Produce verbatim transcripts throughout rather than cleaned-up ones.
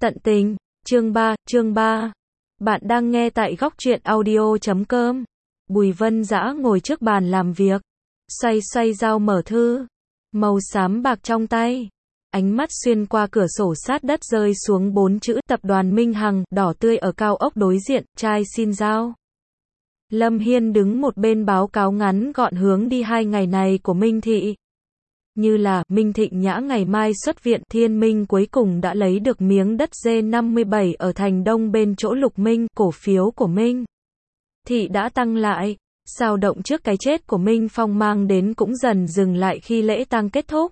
Tận tình, chương ba, chương ba. Bạn đang nghe tại góc truyện audio chấm com. Bùi Vân Dã ngồi trước bàn làm việc, xoay xoay dao mở thư, màu xám bạc trong tay. Ánh mắt xuyên qua cửa sổ sát đất rơi xuống bốn chữ Tập đoàn Minh Hằng, đỏ tươi ở cao ốc đối diện, trai xin giao. Lâm Hiên đứng một bên báo cáo ngắn gọn hướng đi hai ngày này của Minh Thị. Như là, Minh Thịnh Nhã ngày mai xuất viện, Thiên Minh cuối cùng đã lấy được miếng đất G năm mươi bảy ở thành Đông bên chỗ Lục Minh, cổ phiếu của Minh Thị đã tăng lại. Sao động trước cái chết của Minh Phong mang đến cũng dần dừng lại khi lễ tang kết thúc.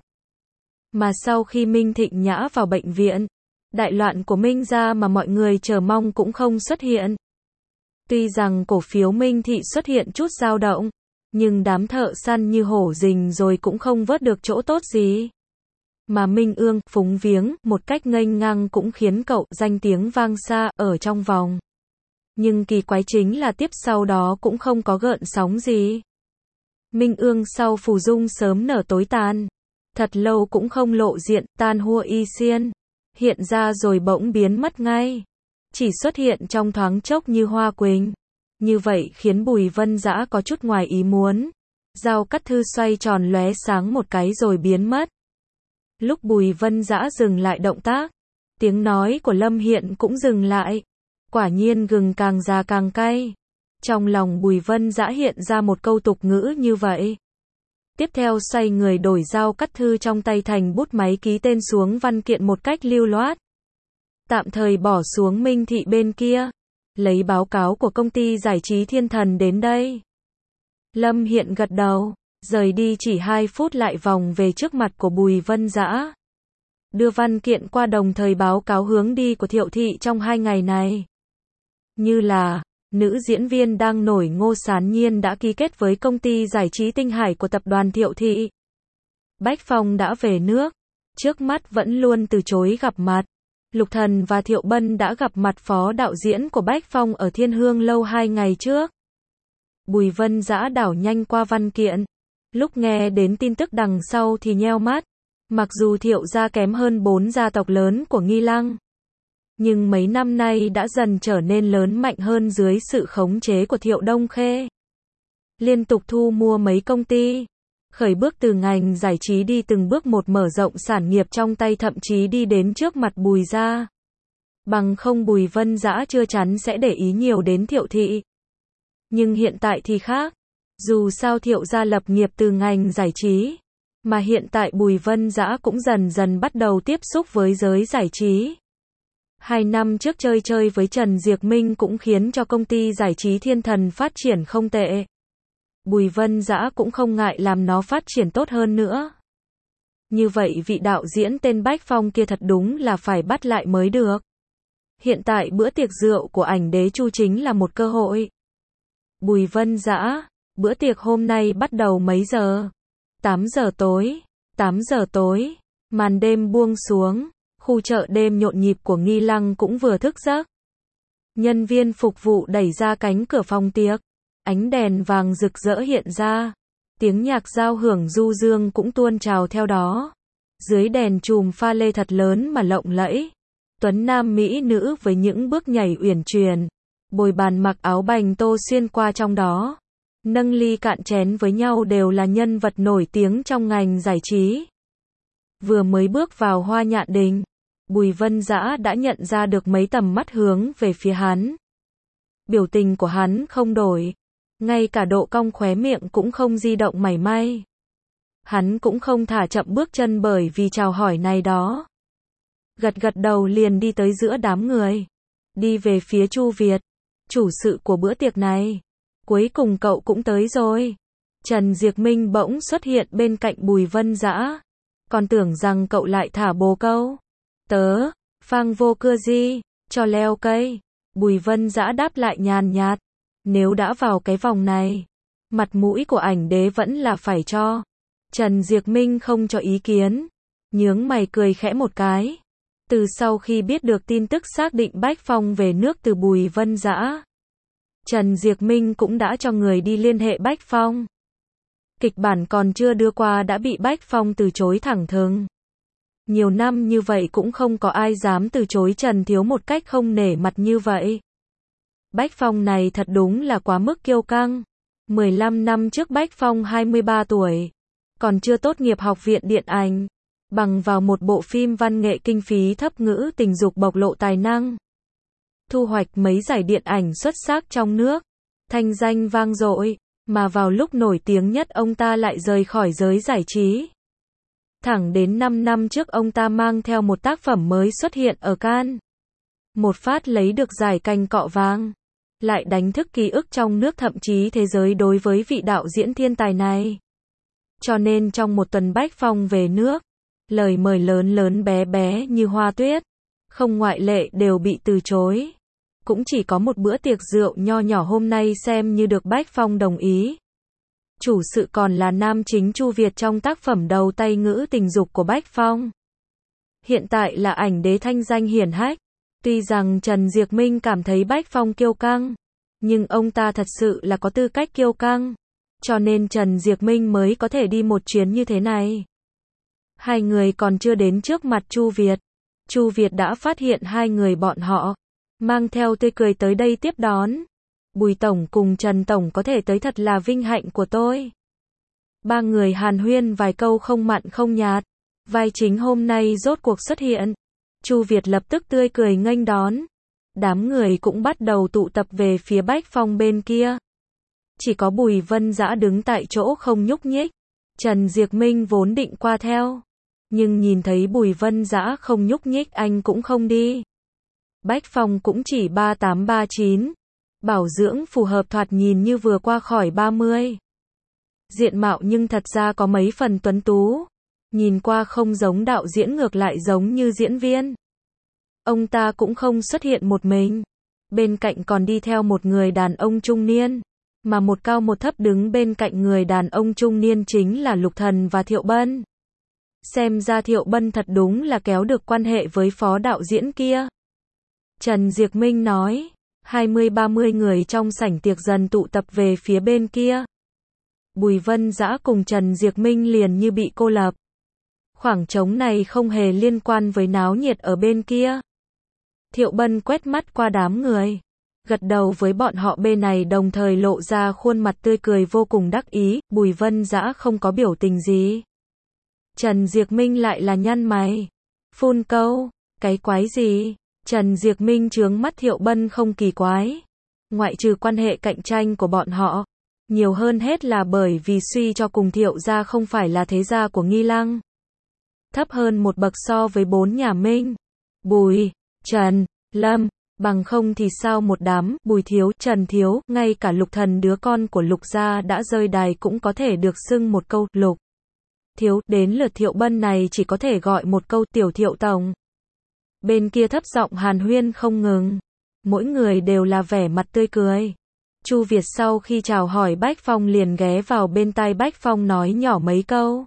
Mà sau khi Minh Thịnh Nhã vào bệnh viện, đại loạn của Minh gia mà mọi người chờ mong cũng không xuất hiện. Tuy rằng cổ phiếu Minh Thị xuất hiện chút dao động, nhưng đám thợ săn như hổ rình rồi cũng không vớt được chỗ tốt gì. Mà Minh Ương, phúng viếng, một cách nghênh ngang cũng khiến cậu danh tiếng vang xa, ở trong vòng. Nhưng kỳ quái chính là tiếp sau đó cũng không có gợn sóng gì. Minh Ương sau phù dung sớm nở tối tàn. Thật lâu cũng không lộ diện, tan hua y xiên. Hiện ra rồi bỗng biến mất ngay. Chỉ xuất hiện trong thoáng chốc như hoa quỳnh. Như vậy khiến Bùi Vân Dã có chút ngoài ý muốn. Dao cắt thư xoay tròn lóe sáng một cái rồi biến mất. Lúc Bùi Vân Dã dừng lại động tác, tiếng nói của Lâm Hiện cũng dừng lại. Quả nhiên gừng càng già càng cay. Trong lòng Bùi Vân Dã hiện ra một câu tục ngữ như vậy. Tiếp theo xoay người đổi dao cắt thư trong tay thành bút máy ký tên xuống văn kiện một cách lưu loát. Tạm thời bỏ xuống Minh Thị bên kia. Lấy báo cáo của công ty giải trí Thiên Thần đến đây. Lâm Hiện gật đầu, rời đi chỉ hai phút lại vòng về trước mặt của Bùi Vân Dã. Đưa văn kiện qua đồng thời báo cáo hướng đi của Thiệu Thị trong hai ngày này. Như là, nữ diễn viên đang nổi Ngô Sán Nhiên đã ký kết với công ty giải trí Tinh Hải của tập đoàn Thiệu Thị. Bách Phong đã về nước, trước mắt vẫn luôn từ chối gặp mặt. Lục Thần và Thiệu Bân đã gặp mặt phó đạo diễn của Bách Phong ở Thiên Hương lâu hai ngày trước. Bùi Vân Dã đảo nhanh qua văn kiện. Lúc nghe đến tin tức đằng sau thì nheo mắt. Mặc dù Thiệu gia kém hơn bốn gia tộc lớn của Nghi Lăng, nhưng mấy năm nay đã dần trở nên lớn mạnh hơn dưới sự khống chế của Thiệu Đông Khê. Liên tục thu mua mấy công ty. Khởi bước từ ngành giải trí đi từng bước một mở rộng sản nghiệp trong tay, thậm chí đi đến trước mặt Bùi gia. Bằng không Bùi Vân Dã chưa chắn sẽ để ý nhiều đến Thiệu Thị. Nhưng hiện tại thì khác. Dù sao Thiệu gia lập nghiệp từ ngành giải trí, mà hiện tại Bùi Vân Dã cũng dần dần bắt đầu tiếp xúc với giới giải trí. Hai năm trước chơi chơi với Trần Diệc Minh cũng khiến cho công ty giải trí Thiên Thần phát triển không tệ. Bùi Vân Dã cũng không ngại làm nó phát triển tốt hơn nữa. Như vậy vị đạo diễn tên Bách Phong kia thật đúng là phải bắt lại mới được. Hiện tại bữa tiệc rượu của ảnh đế Chu chính là một cơ hội. Bùi Vân Dã, bữa tiệc hôm nay bắt đầu mấy giờ? tám giờ tối. tám giờ tối, màn đêm buông xuống, khu chợ đêm nhộn nhịp của Nghi Lăng cũng vừa thức giấc. Nhân viên phục vụ đẩy ra cánh cửa phòng tiệc. Ánh đèn vàng rực rỡ hiện ra. Tiếng nhạc giao hưởng du dương cũng tuôn trào theo đó. Dưới đèn chùm pha lê thật lớn mà lộng lẫy. Tuấn nam mỹ nữ với những bước nhảy uyển chuyển. Bồi bàn mặc áo bành tô xuyên qua trong đó. Nâng ly cạn chén với nhau đều là nhân vật nổi tiếng trong ngành giải trí. Vừa mới bước vào Hoa Nhạn Đình, Bùi Vân Dã đã nhận ra được mấy tầm mắt hướng về phía hắn. Biểu tình của hắn không đổi. Ngay cả độ cong khóe miệng cũng không di động mảy may. Hắn cũng không thả chậm bước chân bởi vì chào hỏi này đó. Gật gật đầu liền đi tới giữa đám người. Đi về phía Chu Việt, chủ sự của bữa tiệc này. Cuối cùng cậu cũng tới rồi. Trần Diệc Minh bỗng xuất hiện bên cạnh Bùi Vân Dã. Còn tưởng rằng cậu lại thả bồ câu. Tớ, phang vô cưa gì, cho leo cây. Bùi Vân Dã đáp lại nhàn nhạt. Nếu đã vào cái vòng này, mặt mũi của ảnh đế vẫn là phải cho. Trần Diệc Minh không cho ý kiến. Nhướng mày cười khẽ một cái. Từ sau khi biết được tin tức xác định Bách Phong về nước từ Bùi Vân Dã, Trần Diệc Minh cũng đã cho người đi liên hệ Bách Phong. Kịch bản còn chưa đưa qua đã bị Bách Phong từ chối thẳng thừng. Nhiều năm như vậy cũng không có ai dám từ chối Trần Thiếu một cách không nể mặt như vậy. Bách Phong này thật đúng là quá mức kiêu căng. mười lăm năm trước Bách Phong hai mươi ba tuổi, còn chưa tốt nghiệp học viện điện ảnh, bằng vào một bộ phim văn nghệ kinh phí thấp ngữ tình dục bộc lộ tài năng, thu hoạch mấy giải điện ảnh xuất sắc trong nước, thanh danh vang dội, mà vào lúc nổi tiếng nhất ông ta lại rời khỏi giới giải trí. Thẳng đến năm năm trước ông ta mang theo một tác phẩm mới xuất hiện ở Cannes, một phát lấy được giải cành cọ vàng, lại đánh thức ký ức trong nước thậm chí thế giới đối với vị đạo diễn thiên tài này. Cho nên trong một tuần Bách Phong về nước, lời mời lớn lớn bé bé như hoa tuyết, không ngoại lệ đều bị từ chối. Cũng chỉ có một bữa tiệc rượu nho nhỏ hôm nay xem như được Bách Phong đồng ý. Chủ sự còn là nam chính Chu Việt trong tác phẩm đầu tay ngữ tình dục của Bách Phong. Hiện tại là ảnh đế thanh danh hiển hách. Tuy rằng Trần Diệc Minh cảm thấy Bách Phong kiêu căng, nhưng ông ta thật sự là có tư cách kiêu căng. Cho nên Trần Diệc Minh mới có thể đi một chuyến như thế này. Hai người còn chưa đến trước mặt Chu Việt. Chu Việt đã phát hiện hai người bọn họ, mang theo tươi cười tới đây tiếp đón. Bùi Tổng cùng Trần Tổng có thể tới thật là vinh hạnh của tôi. Ba người hàn huyên vài câu không mặn không nhạt. Vai chính hôm nay rốt cuộc xuất hiện. Chu Việt lập tức tươi cười nghênh đón. Đám người cũng bắt đầu tụ tập về phía Bách Phong bên kia. Chỉ có Bùi Vân Dã đứng tại chỗ không nhúc nhích. Trần Diệc Minh vốn định qua theo, nhưng nhìn thấy Bùi Vân Dã không nhúc nhích anh cũng không đi. Bách Phong cũng chỉ ba tám ba chín, bảo dưỡng phù hợp thoạt nhìn như vừa qua khỏi ba mươi. Diện mạo nhưng thật ra có mấy phần tuấn tú, nhìn qua không giống đạo diễn ngược lại giống như diễn viên. Ông ta cũng không xuất hiện một mình, bên cạnh còn đi theo một người đàn ông trung niên, mà một cao một thấp đứng bên cạnh người đàn ông trung niên chính là Lục Thần và Thiệu Bân. Xem ra Thiệu Bân thật đúng là kéo được quan hệ với phó đạo diễn kia. Trần Diệc Minh nói, hai mươi ba mươi người trong sảnh tiệc dần tụ tập về phía bên kia. Bùi Vân Dã cùng Trần Diệc Minh liền như bị cô lập. Khoảng trống này không hề liên quan với náo nhiệt ở bên kia. Thiệu Bân quét mắt qua đám người, gật đầu với bọn họ bên này đồng thời lộ ra khuôn mặt tươi cười vô cùng đắc ý. Bùi Vân Dã không có biểu tình gì. Trần Diệc Minh lại là nhăn mày, phun câu, cái quái gì? Trần Diệc Minh trướng mắt Thiệu Bân không kỳ quái. Ngoại trừ quan hệ cạnh tranh của bọn họ, nhiều hơn hết là bởi vì suy cho cùng Thiệu gia không phải là thế gia của Nghi Lăng. Thấp hơn một bậc so với bốn nhà Minh, Bùi, Trần, Lâm, bằng không thì sao một đám Bùi Thiếu, Trần Thiếu, ngay cả Lục Thần đứa con của Lục gia đã rơi đài cũng có thể được xưng một câu Lục Thiếu, đến lượt Thiệu Bân này chỉ có thể gọi một câu Tiểu Thiệu Tổng. Bên kia thấp giọng hàn huyên không ngừng, mỗi người đều là vẻ mặt tươi cười. Chu Việt sau khi chào hỏi Bách Phong liền ghé vào bên tai Bách Phong nói nhỏ mấy câu.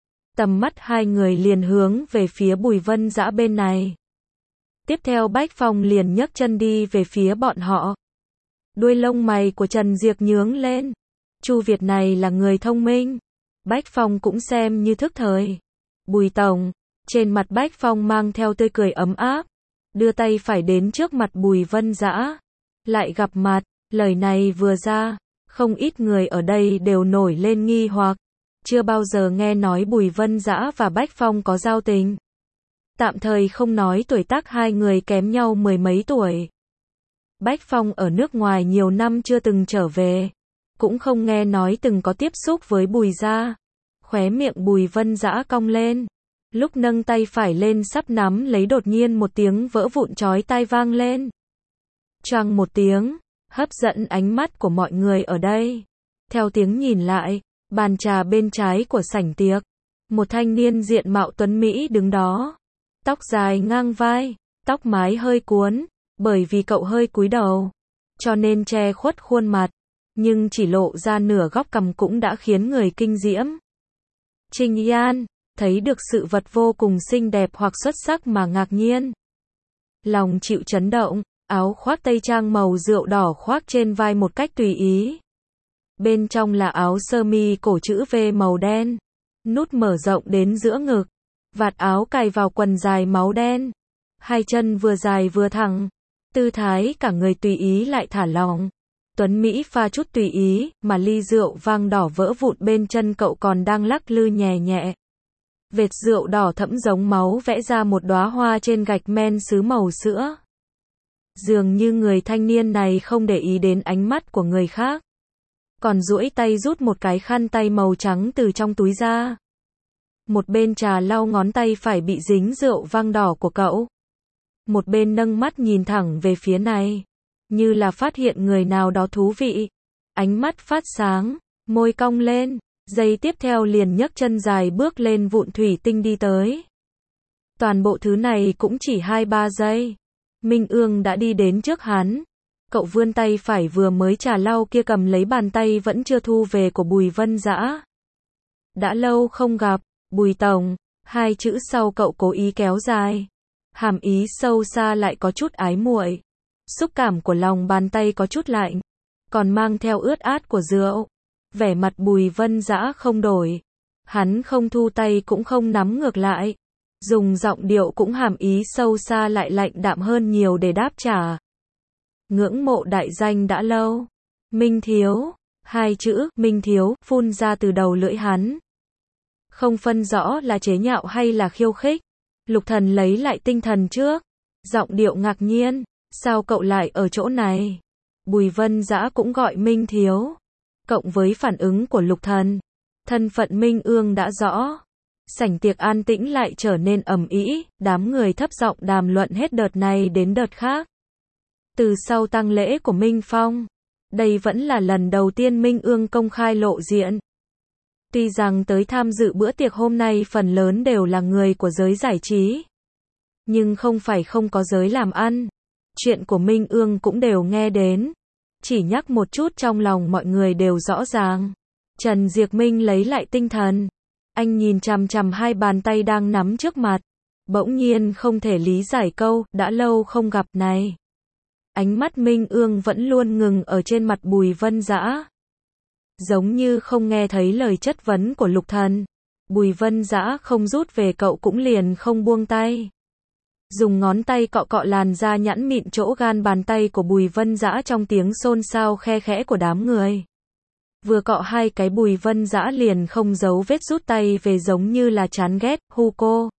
Tầm mắt hai người liền hướng về phía Bùi Vân Dã bên này. Tiếp theo Bách Phong liền nhấc chân đi về phía bọn họ. Đuôi lông mày của Trần Diệc nhướng lên. Chu Việt này là người thông minh. Bách Phong cũng xem như thức thời. Bùi Tổng, trên mặt Bách Phong mang theo tươi cười ấm áp, đưa tay phải đến trước mặt Bùi Vân Dã. Lại gặp mặt, lời này vừa ra, không ít người ở đây đều nổi lên nghi hoặc, chưa bao giờ nghe nói Bùi Vân Dã và Bách Phong có giao tình. Tạm thời không nói tuổi tác hai người kém nhau mười mấy tuổi. Bách Phong ở nước ngoài nhiều năm chưa từng trở về, cũng không nghe nói từng có tiếp xúc với Bùi gia. Khóe miệng Bùi Vân Dã cong lên, lúc nâng tay phải lên sắp nắm lấy đột nhiên một tiếng vỡ vụn chói tai vang lên. Choang một tiếng, hấp dẫn ánh mắt của mọi người ở đây. Theo tiếng nhìn lại, bàn trà bên trái của sảnh tiệc, một thanh niên diện mạo tuấn mỹ đứng đó. Tóc dài ngang vai, tóc mái hơi cuốn, bởi vì cậu hơi cúi đầu, cho nên che khuất khuôn mặt, nhưng chỉ lộ ra nửa góc cằm cũng đã khiến người kinh diễm. Trình Yan, thấy được sự vật vô cùng xinh đẹp hoặc xuất sắc mà ngạc nhiên. Lòng chịu chấn động, áo khoác tây trang màu rượu đỏ khoác trên vai một cách tùy ý. Bên trong là áo sơ mi cổ chữ V màu đen, nút mở rộng đến giữa ngực, vạt áo cài vào quần dài máu đen, hai chân vừa dài vừa thẳng, tư thái cả người tùy ý lại thả lỏng. Tuấn Mỹ pha chút tùy ý, mà ly rượu vang đỏ vỡ vụn bên chân cậu còn đang lắc lư nhẹ nhẹ. Vệt rượu đỏ thẫm giống máu vẽ ra một đóa hoa trên gạch men sứ màu sữa. Dường như người thanh niên này không để ý đến ánh mắt của người khác, còn duỗi tay rút một cái khăn tay màu trắng từ trong túi ra. Một bên trà lau ngón tay phải bị dính rượu vang đỏ của cậu. Một bên nâng mắt nhìn thẳng về phía này, như là phát hiện người nào đó thú vị. Ánh mắt phát sáng, môi cong lên, giây tiếp theo liền nhấc chân dài bước lên vụn thủy tinh đi tới. Toàn bộ thứ này cũng chỉ hai ba giây. Minh Ương đã đi đến trước hắn. Cậu vươn tay phải vừa mới trà lau kia cầm lấy bàn tay vẫn chưa thu về của Bùi Vân Dã. Đã lâu không gặp, Bùi Tổng, hai chữ sau cậu cố ý kéo dài. Hàm ý sâu xa lại có chút ái muội. Xúc cảm của lòng bàn tay có chút lạnh, còn mang theo ướt át của rượu. Vẻ mặt Bùi Vân Dã không đổi. Hắn không thu tay cũng không nắm ngược lại. Dùng giọng điệu cũng hàm ý sâu xa lại lạnh đạm hơn nhiều để đáp trả. Ngưỡng mộ đại danh đã lâu. Minh Thiếu, hai chữ Minh Thiếu phun ra từ đầu lưỡi hắn. Không phân rõ là chế nhạo hay là khiêu khích. Lục Thần lấy lại tinh thần trước, giọng điệu ngạc nhiên, sao cậu lại ở chỗ này? Bùi Vân Dã cũng gọi Minh Thiếu. Cộng với phản ứng của Lục Thần, thân phận Minh Ương đã rõ. Sảnh tiệc an tĩnh lại trở nên ầm ĩ, đám người thấp giọng đàm luận hết đợt này đến đợt khác. Từ sau tang lễ của Minh Phong, đây vẫn là lần đầu tiên Minh Ương công khai lộ diện. Tuy rằng tới tham dự bữa tiệc hôm nay phần lớn đều là người của giới giải trí, nhưng không phải không có giới làm ăn. Chuyện của Minh Ương cũng đều nghe đến. Chỉ nhắc một chút trong lòng mọi người đều rõ ràng. Trần Diệc Minh lấy lại tinh thần. Anh nhìn chằm chằm hai bàn tay đang nắm trước mặt. Bỗng nhiên không thể lý giải câu, đã lâu không gặp này. Ánh mắt Minh Ương vẫn luôn ngừng ở trên mặt Bùi Vân Dã. Giống như không nghe thấy lời chất vấn của Lục Thần. Bùi Vân Dã không rút về cậu cũng liền không buông tay. Dùng ngón tay cọ cọ làn da nhẵn mịn chỗ gan bàn tay của Bùi Vân Dã trong tiếng xôn xao khe khẽ của đám người. Vừa cọ hai cái Bùi Vân Dã liền không giấu vết rút tay về giống như là chán ghét, hu cô.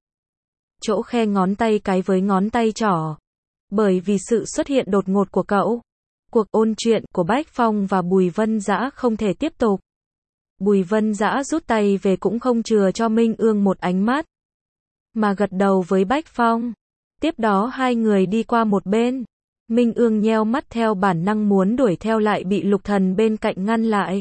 Chỗ khe ngón tay cái với ngón tay trỏ. Bởi vì sự xuất hiện đột ngột của cậu, cuộc ôn chuyện của Bách Phong và Bùi Vân Dã không thể tiếp tục. Bùi Vân Dã rút tay về cũng không chừa cho Minh Ương một ánh mắt, mà gật đầu với Bách Phong. Tiếp đó hai người đi qua một bên. Minh Ương nheo mắt theo bản năng muốn đuổi theo lại bị Lục Thần bên cạnh ngăn lại.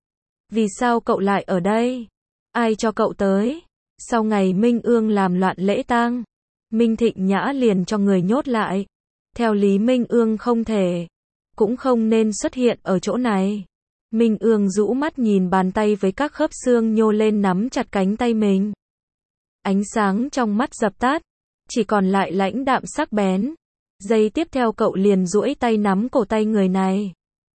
Vì sao cậu lại ở đây? Ai cho cậu tới? Sau ngày Minh Ương làm loạn lễ tang, Minh Thịnh Nhã liền cho người nhốt lại. Theo lý Minh Ương không thể, cũng không nên xuất hiện ở chỗ này. Minh Ương rũ mắt nhìn bàn tay với các khớp xương nhô lên nắm chặt cánh tay mình. Ánh sáng trong mắt dập tắt, chỉ còn lại lãnh đạm sắc bén. Giây tiếp theo cậu liền duỗi tay nắm cổ tay người này.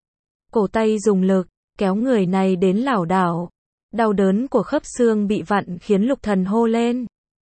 Cổ tay dùng lực, kéo người này đến lảo đảo. Đau đớn của khớp xương bị vặn khiến Lục Thần hô lên.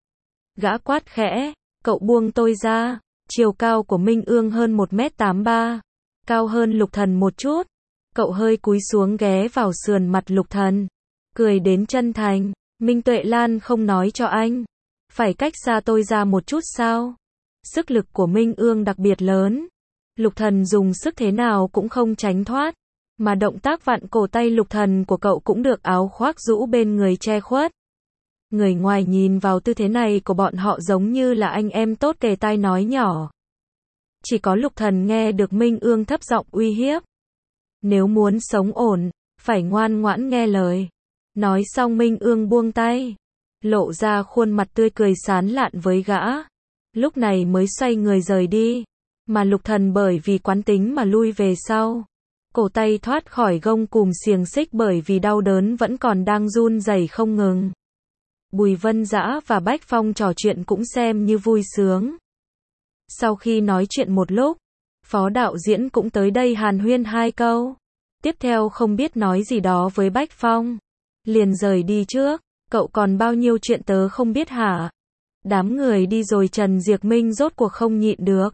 Gã quát khẽ, cậu buông tôi ra. Chiều cao của Minh Ương hơn một mét tám mươi ba, cao hơn Lục Thần một chút. Cậu hơi cúi xuống ghé vào sườn mặt Lục Thần, cười đến chân thành. Minh Tuệ Lan không nói cho anh, phải cách xa tôi ra một chút sao? Sức lực của Minh Ương đặc biệt lớn. Lục Thần dùng sức thế nào cũng không tránh thoát, mà động tác vặn cổ tay Lục Thần của cậu cũng được áo khoác rũ bên người che khuất. Người ngoài nhìn vào tư thế này của bọn họ giống như là anh em tốt kề tai nói nhỏ. Chỉ có Lục Thần nghe được Minh Ương thấp giọng uy hiếp. Nếu muốn sống ổn, phải ngoan ngoãn nghe lời. Nói xong Minh Ương buông tay, lộ ra khuôn mặt tươi cười sán lạn với gã. Lúc này mới xoay người rời đi, mà Lục Thần bởi vì quán tính mà lui về sau. Cổ tay thoát khỏi gông cùm xiềng xích bởi vì đau đớn vẫn còn đang run rẩy không ngừng. Bùi Vân Dã và Bách Phong trò chuyện cũng xem như vui sướng. Sau khi nói chuyện một lúc, phó đạo diễn cũng tới đây hàn huyên hai câu. Tiếp theo không biết nói gì đó với Bách Phong, liền rời đi trước. Cậu còn bao nhiêu chuyện tớ không biết hả? Đám người đi rồi Trần Diệc Minh rốt cuộc không nhịn được.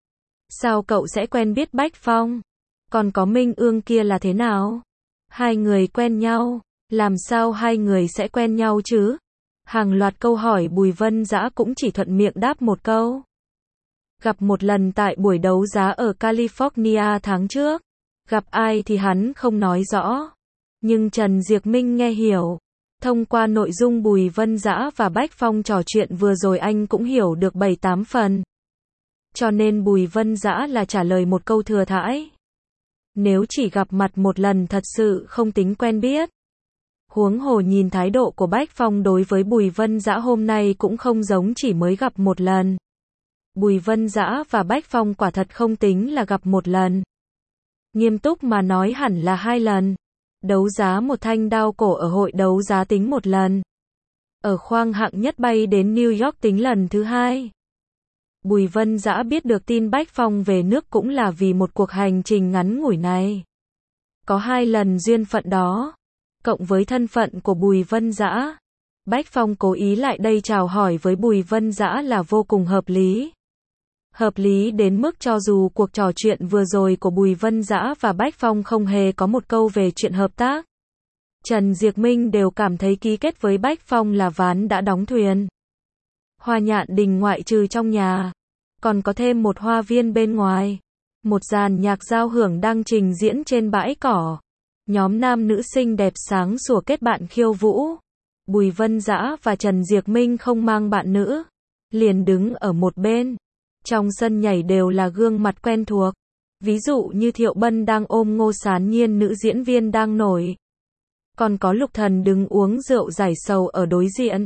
Sao cậu sẽ quen biết Bách Phong? Còn có Minh Ương kia là thế nào? Hai người quen nhau, làm sao hai người sẽ quen nhau chứ? Hàng loạt câu hỏi Bùi Vân Dã cũng chỉ thuận miệng đáp một câu. Gặp một lần tại buổi đấu giá ở California tháng trước. Gặp ai thì hắn không nói rõ. Nhưng Trần Diệc Minh nghe hiểu. Thông qua nội dung Bùi Vân Dã và Bách Phong trò chuyện vừa rồi anh cũng hiểu được bảy tám phần. Cho nên Bùi Vân Dã là trả lời một câu thừa thãi. Nếu chỉ gặp mặt một lần thật sự không tính quen biết. Huống hồ nhìn thái độ của Bách Phong đối với Bùi Vân Dã hôm nay cũng không giống chỉ mới gặp một lần. Bùi Vân Dã và Bách Phong quả thật không tính là gặp một lần. Nghiêm túc mà nói hẳn là hai lần. Đấu giá một thanh đao cổ ở hội đấu giá tính một lần. Ở khoang hạng nhất bay đến New York tính lần thứ hai. Bùi Vân Dã biết được tin Bách Phong về nước cũng là vì một cuộc hành trình ngắn ngủi này. Có hai lần duyên phận đó. Cộng với thân phận của Bùi Vân Dã. Bách Phong cố ý lại đây chào hỏi với Bùi Vân Dã là vô cùng hợp lý. Hợp lý đến mức cho dù cuộc trò chuyện vừa rồi của Bùi Vân Dã và Bách Phong không hề có một câu về chuyện hợp tác. Trần Diệc Minh đều cảm thấy ký kết với Bách Phong là ván đã đóng thuyền. Hoa Nhạn Đình ngoại trừ trong nhà, còn có thêm một hoa viên bên ngoài. Một dàn nhạc giao hưởng đang trình diễn trên bãi cỏ. Nhóm nam nữ xinh đẹp sáng sủa kết bạn khiêu vũ. Bùi Vân Dã và Trần Diệc Minh không mang bạn nữ, liền đứng ở một bên. Trong sân nhảy đều là gương mặt quen thuộc. Ví dụ như Thiệu Bân đang ôm Ngô Sán Nhiên, nữ diễn viên đang nổi. Còn có Lục Thần đứng uống rượu giải sầu ở đối diện.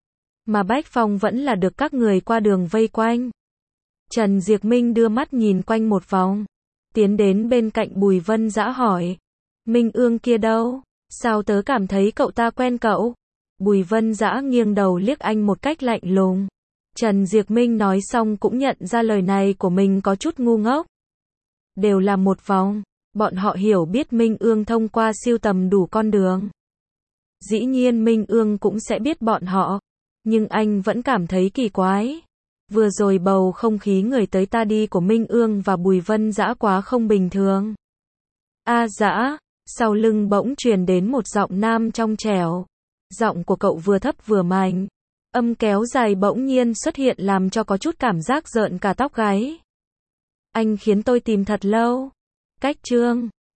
Mà Bách Phong vẫn là được các người qua đường vây quanh. Trần Diệc Minh đưa mắt nhìn quanh một vòng. Tiến đến bên cạnh Bùi Vân Dã hỏi. Minh Ương kia đâu? Sao tớ cảm thấy cậu ta quen cậu? Bùi Vân Dã nghiêng đầu liếc anh một cách lạnh lùng. Trần Diệc Minh nói xong cũng nhận ra lời này của mình có chút ngu ngốc. Đều là một vòng. Bọn họ hiểu biết Minh Ương thông qua siêu tầm đủ con đường. Dĩ nhiên Minh Ương cũng sẽ biết bọn họ. Nhưng anh vẫn cảm thấy kỳ quái. Vừa rồi bầu không khí người tới ta đi của Minh Ương và Bùi Vân Dã quá không bình thường. A Dã, sau lưng bỗng truyền đến một giọng nam trong trẻo. Giọng của cậu vừa thấp vừa mạnh. Âm kéo dài bỗng nhiên xuất hiện làm cho có chút cảm giác rợn cả tóc gáy. Anh khiến tôi tìm thật lâu. Cách chương